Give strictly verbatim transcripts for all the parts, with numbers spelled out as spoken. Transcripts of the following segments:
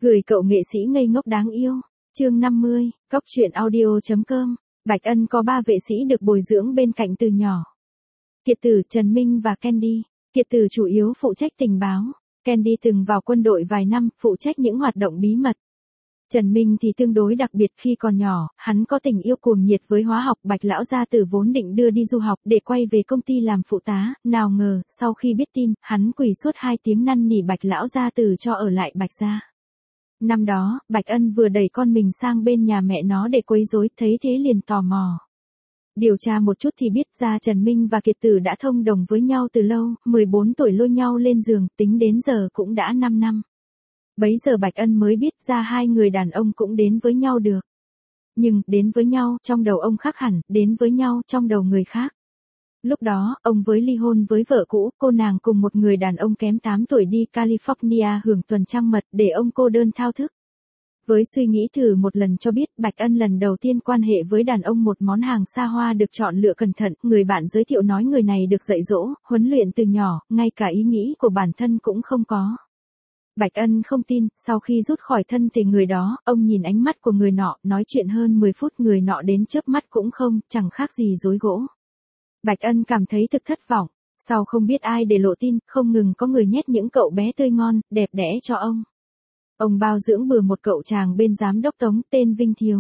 Gửi cậu nghệ sĩ ngây ngốc đáng yêu. Chương năm mươi, Cóc truyện audio.com. Bạch Ân có ba vệ sĩ được bồi dưỡng bên cạnh từ nhỏ. Kiệt Tử, Trần Minh và Candy. Kiệt Tử chủ yếu phụ trách tình báo. Candy từng vào quân đội vài năm, phụ trách những hoạt động bí mật. Trần Minh thì tương đối đặc biệt, khi còn nhỏ, hắn có tình yêu cuồng nhiệt với hóa học. Bạch lão gia tử vốn định đưa đi du học để quay về công ty làm phụ tá, nào ngờ, sau khi biết tin, hắn quỳ suốt hai tiếng năn nỉ Bạch lão gia tử cho ở lại Bạch gia. Năm đó, Bạch Ân vừa đẩy con mình sang bên nhà mẹ nó để quấy rối, thấy thế liền tò mò. Điều tra một chút thì biết ra Trần Minh và Kiệt Tử đã thông đồng với nhau từ lâu, mười bốn tuổi lôi nhau lên giường, tính đến giờ cũng đã năm năm. Bấy giờ Bạch Ân mới biết ra hai người đàn ông cũng đến với nhau được. Nhưng, đến với nhau, trong đầu ông khác hẳn, đến với nhau, trong đầu người khác. Lúc đó, ông với ly hôn với vợ cũ, cô nàng cùng một người đàn ông kém tám tuổi đi California hưởng tuần trăng mật để ông cô đơn thao thức. Với suy nghĩ thử một lần cho biết, Bạch Ân lần đầu tiên quan hệ với đàn ông một món hàng xa hoa được chọn lựa cẩn thận, người bạn giới thiệu nói người này được dạy dỗ, huấn luyện từ nhỏ, ngay cả ý nghĩ của bản thân cũng không có. Bạch Ân không tin, sau khi rút khỏi thân thể người đó, ông nhìn ánh mắt của người nọ, nói chuyện hơn mười phút người nọ đến chớp mắt cũng không, chẳng khác gì dối gỗ. Bạch Ân cảm thấy thực thất vọng, sau không biết ai để lộ tin, không ngừng có người nhét những cậu bé tươi ngon, đẹp đẽ cho ông. Ông bao dưỡng bừa một cậu chàng bên giám đốc Tống, tên Vinh Thiếu.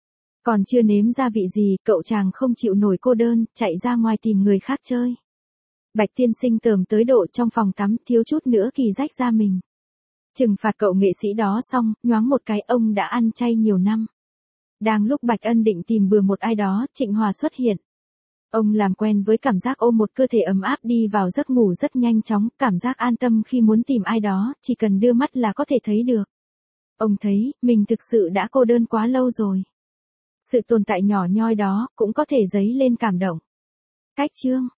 Còn chưa nếm gia vị gì, cậu chàng không chịu nổi cô đơn, chạy ra ngoài tìm người khác chơi. Bạch tiên sinh tởm tới độ trong phòng tắm, thiếu chút nữa kỳ rách da mình. Trừng phạt cậu nghệ sĩ đó xong, nhoáng một cái ông đã ăn chay nhiều năm. Đang lúc Bạch Ân định tìm bừa một ai đó, Trịnh Hòa xuất hiện. Ông làm quen với cảm giác ôm một cơ thể ấm áp đi vào giấc ngủ rất nhanh chóng, cảm giác an tâm khi muốn tìm ai đó, chỉ cần đưa mắt là có thể thấy được. Ông thấy, mình thực sự đã cô đơn quá lâu rồi. Sự tồn tại nhỏ nhoi đó, cũng có thể dấy lên cảm động. Cách chương.